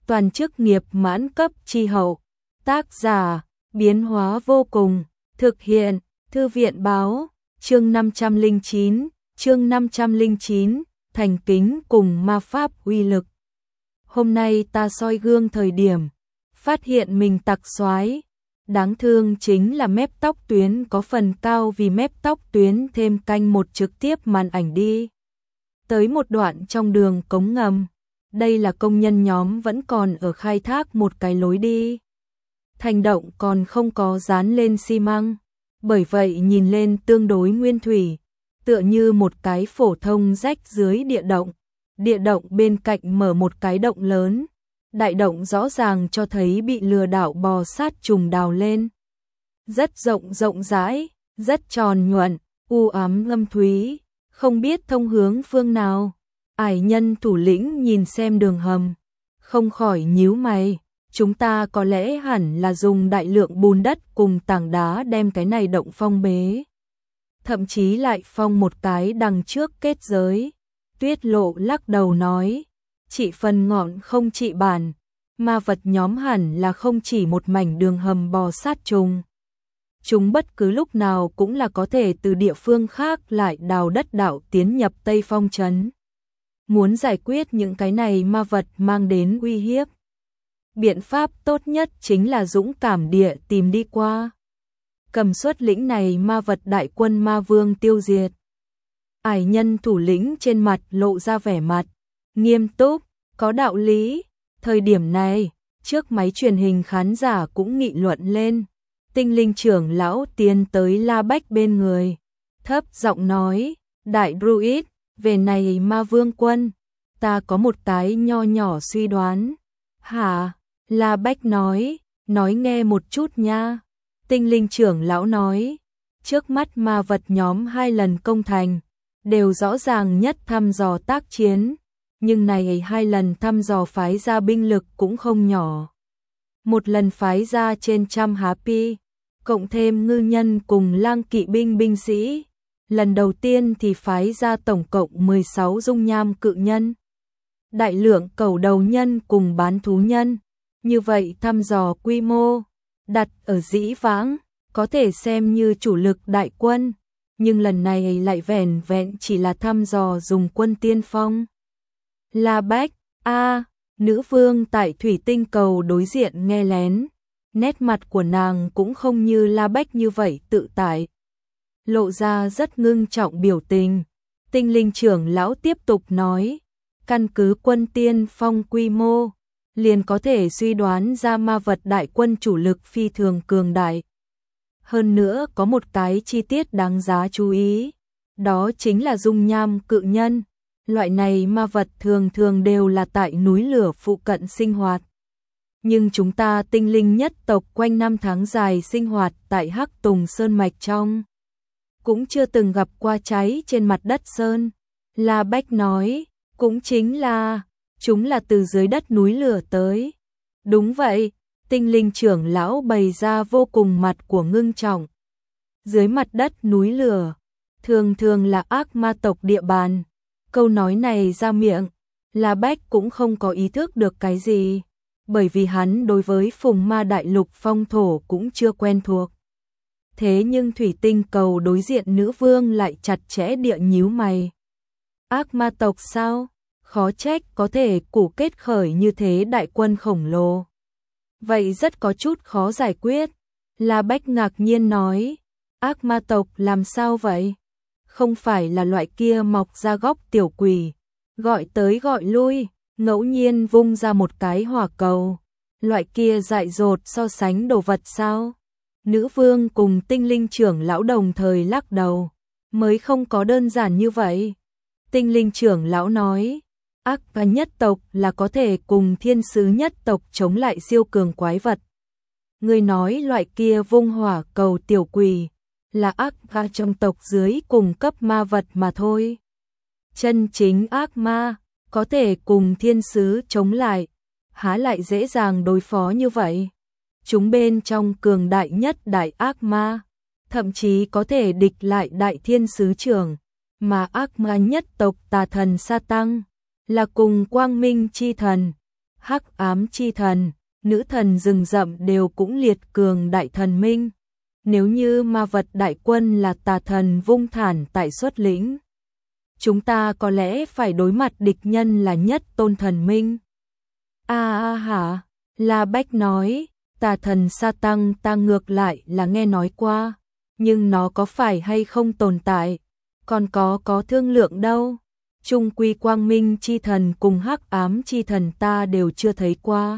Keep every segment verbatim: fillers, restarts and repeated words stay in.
toàn chức nghiệp mãn cấp chi hậu. Tác giả, biến hóa vô cùng, thực hiện, Thư viện báo, chương năm trăm lẻ chín, chương năm trăm lẻ chín, thành kính cùng ma pháp uy lực. Hôm nay ta soi gương thời điểm, phát hiện mình tặc xoái. Đáng thương chính là mép tóc tuyến có phần cao vì mép tóc tuyến thêm canh một trực tiếp màn ảnh đi. Tới một đoạn trong đường cống ngầm, đây là công nhân nhóm vẫn còn ở khai thác một cái lối đi. Thành động còn không có dán lên xi măng, bởi vậy nhìn lên tương đối nguyên thủy, tựa như một cái phổ thông rách dưới địa động. Địa động bên cạnh mở một cái động lớn, đại động rõ ràng cho thấy bị lừa đảo bò sát trùng đào lên. Rất rộng rộng rãi, rất tròn nhuận, u ám ngâm thúy, không biết thông hướng phương nào. Ải nhân thủ lĩnh nhìn xem đường hầm, không khỏi nhíu mày, chúng ta có lẽ hẳn là dùng đại lượng bùn đất cùng tảng đá đem cái này động phong bế. Thậm chí lại phong một cái đằng trước kết giới. Tuyết Lộ lắc đầu nói, chỉ phần ngọn không trị bản, ma vật nhóm hẳn là không chỉ một mảnh đường hầm bò sát trùng. Chúng bất cứ lúc nào cũng là có thể từ địa phương khác lại đào đất đảo tiến nhập Tây Phong trấn. Muốn giải quyết những cái này ma vật mang đến uy hiếp, biện pháp tốt nhất chính là dũng cảm địa tìm đi qua. Cầm xuất lĩnh này ma vật đại quân ma vương tiêu diệt. Ải nhân thủ lĩnh trên mặt lộ ra vẻ mặt nghiêm túc, có đạo lý. Thời điểm này, trước máy truyền hình khán giả cũng nghị luận lên. Tinh linh trưởng lão tiến tới La Bách bên người, thấp giọng nói, đại druid, về này ma vương quân, ta có một cái nho nhỏ suy đoán. Hả? La Bách nói, nói nghe một chút nha. Tinh linh trưởng lão nói, trước mắt ma vật nhóm hai lần công thành, đều rõ ràng nhất thăm dò tác chiến, nhưng này hai lần thăm dò phái ra binh lực cũng không nhỏ. Một lần phái ra trên trăm happy, cộng thêm ngư nhân cùng lang kỵ binh binh sĩ. Lần đầu tiên thì phái ra tổng cộng mười sáu dung nham cự nhân, đại lượng cẩu đầu nhân cùng bán thú nhân. Như vậy thăm dò quy mô, đặt ở dĩ vãng, có thể xem như chủ lực đại quân. Nhưng lần này lại vẻn vẹn chỉ là thăm dò dùng quân tiên phong. La Bách, a, nữ vương tại thủy tinh cầu đối diện nghe lén, nét mặt của nàng cũng không như La Bách như vậy tự tại, lộ ra rất ngưng trọng biểu tình. Tinh linh trưởng lão tiếp tục nói, căn cứ quân tiên phong quy mô, liền có thể suy đoán ra ma vật đại quân chủ lực phi thường cường đại. Hơn nữa có một cái chi tiết đáng giá chú ý, đó chính là dung nham cự nhân. Loại này ma vật thường thường đều là tại núi lửa phụ cận sinh hoạt. Nhưng chúng ta tinh linh nhất tộc quanh năm tháng dài sinh hoạt tại Hắc Tùng Sơn Mạch trong, cũng chưa từng gặp qua cháy trên mặt đất sơn. La Bách nói, cũng chính là, chúng là từ dưới đất núi lửa tới. Đúng vậy. Tinh linh trưởng lão bày ra vô cùng mặt của ngưng trọng. Dưới mặt đất núi lửa, thường thường là ác ma tộc địa bàn. Câu nói này ra miệng, La Bách cũng không có ý thức được cái gì, bởi vì hắn đối với phùng ma đại lục phong thổ cũng chưa quen thuộc. Thế nhưng thủy tinh cầu đối diện nữ vương lại chặt chẽ địa nhíu mày. Ác ma tộc sao? Khó trách có thể củ kết khởi như thế đại quân khổng lồ. Vậy rất có chút khó giải quyết. La Bách ngạc nhiên nói, ác ma tộc làm sao vậy? Không phải là loại kia mọc ra góc tiểu quỷ, gọi tới gọi lui, ngẫu nhiên vung ra một cái hỏa cầu. Loại kia dại dột so sánh đồ vật sao? Nữ vương cùng tinh linh trưởng lão đồng thời lắc đầu, mới không có đơn giản như vậy. Tinh linh trưởng lão nói, ác ma nhất tộc là có thể cùng thiên sứ nhất tộc chống lại siêu cường quái vật. Người nói loại kia vung hỏa cầu tiểu quỷ là ác ma trong tộc dưới cùng cấp ma vật mà thôi. Chân chính ác ma có thể cùng thiên sứ chống lại, há lại dễ dàng đối phó như vậy. Chúng bên trong cường đại nhất đại ác ma, thậm chí có thể địch lại đại thiên sứ trưởng, mà ác ma nhất tộc tà thần Sa Tăng là cùng quang minh chi thần, hắc ám chi thần, nữ thần rừng rậm đều cũng liệt cường đại thần minh. Nếu như ma vật đại quân là tà thần vung thản tại xuất lĩnh, chúng ta có lẽ phải đối mặt địch nhân là nhất tôn thần minh. A a hả, La Bách nói, tà thần sa tăng ta ngược lại là nghe nói qua, nhưng nó có phải hay không tồn tại, còn có có thương lượng đâu. Trung quy quang minh chi thần cùng hắc ám chi thần ta đều chưa thấy qua.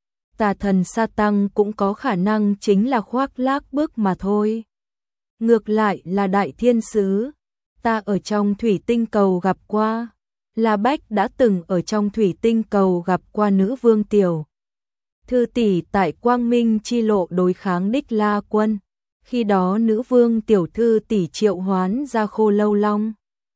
Tà thần sa tăng cũng có khả năng chính là khoác lác bước mà thôi. Ngược lại là đại thiên sứ, ta ở trong thủy tinh cầu gặp qua. La Bách đã từng ở trong thủy tinh cầu gặp qua nữ vương tiểu thư tỷ tại quang minh chi lộ đối kháng đích La quân. Khi đó nữ vương tiểu thư tỷ triệu hoán ra khô lâu long,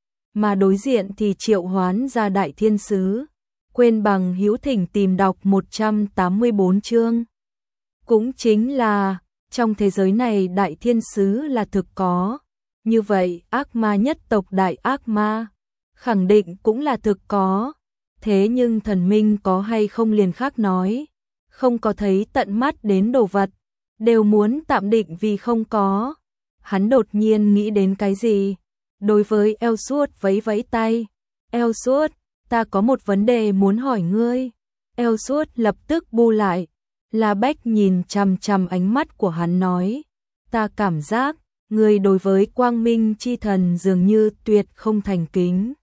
mà đối diện thì triệu hoán ra đại thiên sứ. Quên bằng hữu thỉnh tìm đọc một trăm tám mươi bốn chương. Cũng chính là, trong thế giới này đại thiên sứ là thực có. Như vậy ác ma nhất tộc đại ác ma, khẳng định cũng là thực có. Thế nhưng thần minh có hay không liền khác nói. Không có thấy tận mắt đến đồ vật, đều muốn tạm định vì không có. Hắn đột nhiên nghĩ đến cái gì? Đối với Elsuốt vẫy vẫy tay. Elsuốt, ta có một vấn đề muốn hỏi ngươi. Elsuốt lập tức bu lại. La Bách nhìn chằm chằm ánh mắt của hắn nói. Ta cảm giác, ngươi đối với quang minh chi thần dường như tuyệt không thành kính.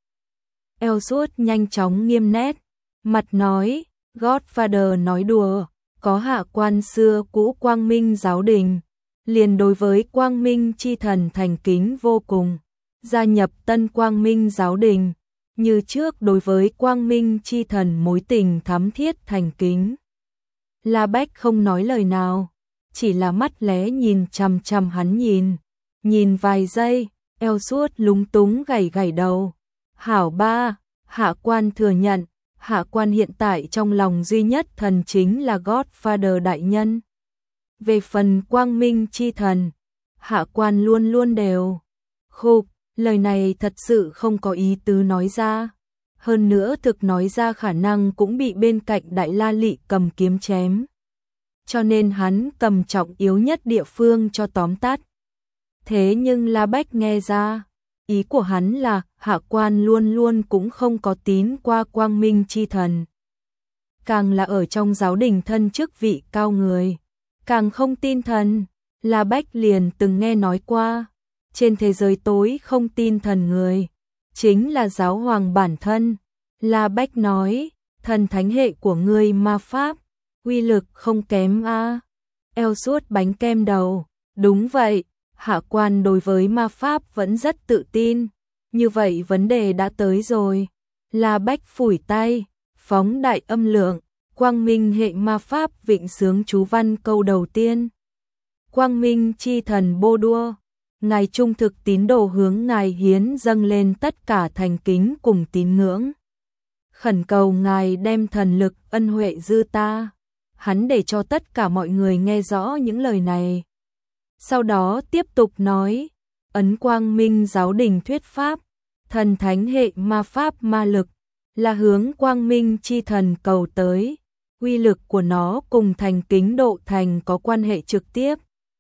Elsuốt nhanh chóng nghiêm nét. Mặt nói, Godfather nói đùa. Có hạ quan xưa cũ quang minh giáo đình, liền đối với quang minh chi thần thành kính vô cùng. Gia nhập tân quang minh giáo đình, như trước đối với quang minh chi thần mối tình thắm thiết thành kính. La Bách không nói lời nào, chỉ là mắt lé nhìn chằm chằm hắn nhìn. Nhìn vài giây, Elsuốt lúng túng gảy gảy đầu. Hảo ba, hạ quan thừa nhận. Hạ quan hiện tại trong lòng duy nhất thần chính là Godfather đại nhân. Về phần quang minh chi thần, hạ quan luôn luôn đều. Khục, lời này thật sự không có ý tứ nói ra. Hơn nữa thực nói ra khả năng cũng bị bên cạnh đại la lị cầm kiếm chém. Cho nên hắn cầm trọng yếu nhất địa phương cho tóm tắt. Thế nhưng La Bách nghe ra. Ý của hắn là hạ quan luôn luôn cũng không có tín qua quang minh chi thần. Càng là ở trong giáo đình thân chức vị cao người, càng không tin thần. La Bách liền từng nghe nói qua, trên thế giới tối không tin thần người, chính là giáo hoàng bản thân. La Bách nói, thần thánh hệ của ngươi ma pháp, uy lực không kém a. Elsuốt bánh kem đầu, đúng vậy. Hạ quan đối với ma pháp vẫn rất tự tin. Như vậy vấn đề đã tới rồi. La Bách phủi tay, phóng đại âm lượng, quang minh hệ ma pháp vịnh sướng chú văn câu đầu tiên. Quang minh chi thần bô đua, ngài trung thực tín đồ hướng ngài hiến dâng lên tất cả thành kính cùng tín ngưỡng. Khẩn cầu ngài đem thần lực ân huệ dư ta. Hắn để cho tất cả mọi người nghe rõ những lời này. Sau đó tiếp tục nói, ấn quang minh giáo đình thuyết pháp, thần thánh hệ ma pháp ma lực, là hướng quang minh chi thần cầu tới, uy lực của nó cùng thành kính độ thành có quan hệ trực tiếp.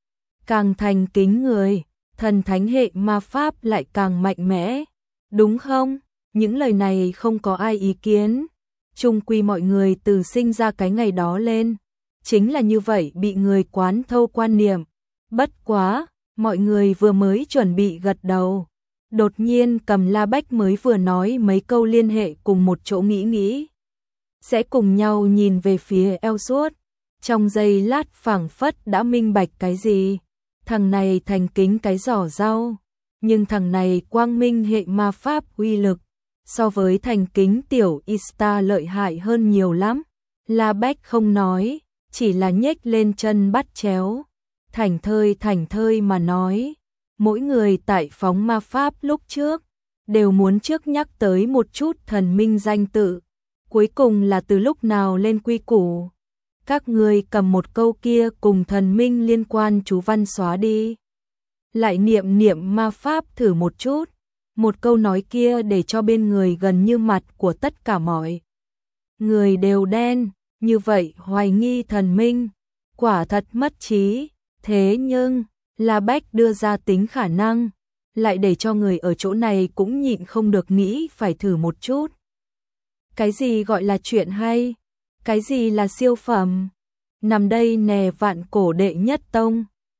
Càng thành kính người, thần thánh hệ ma pháp lại càng mạnh mẽ, đúng không? Những lời này không có ai ý kiến, chung quy mọi người từ sinh ra cái ngày đó lên, chính là như vậy bị người quán thâu quan niệm. Bất quá, mọi người vừa mới chuẩn bị gật đầu. Đột nhiên cầm La Bách mới vừa nói mấy câu liên hệ cùng một chỗ nghĩ nghĩ. Sẽ cùng nhau nhìn về phía Elsuốt. Trong giây lát phảng phất đã minh bạch cái gì. Thằng này thành kính cái giỏ rau. Nhưng thằng này quang minh hệ ma pháp uy lực. So với thành kính tiểu Ista lợi hại hơn nhiều lắm. La Bách không nói, chỉ là nhếch lên chân bắt chéo. Thảnh thơi thảnh thơi mà nói, mỗi người tại phóng ma pháp lúc trước, đều muốn trước nhắc tới một chút thần minh danh tự, cuối cùng là từ lúc nào lên quy củ. Các người cầm một câu kia cùng thần minh liên quan chú văn xóa đi. Lại niệm niệm ma pháp thử một chút, một câu nói kia để cho bên người gần như mặt của tất cả mọi người đều đen, như vậy hoài nghi thần minh, quả thật mất trí, thế nhưng, La Bách đưa ra tính khả năng, lại để cho người ở chỗ này cũng nhịn không được nghĩ phải thử một chút. Cái gì gọi là chuyện hay? Cái gì là siêu phẩm? Nằm đây nè vạn cổ đệ nhất tông,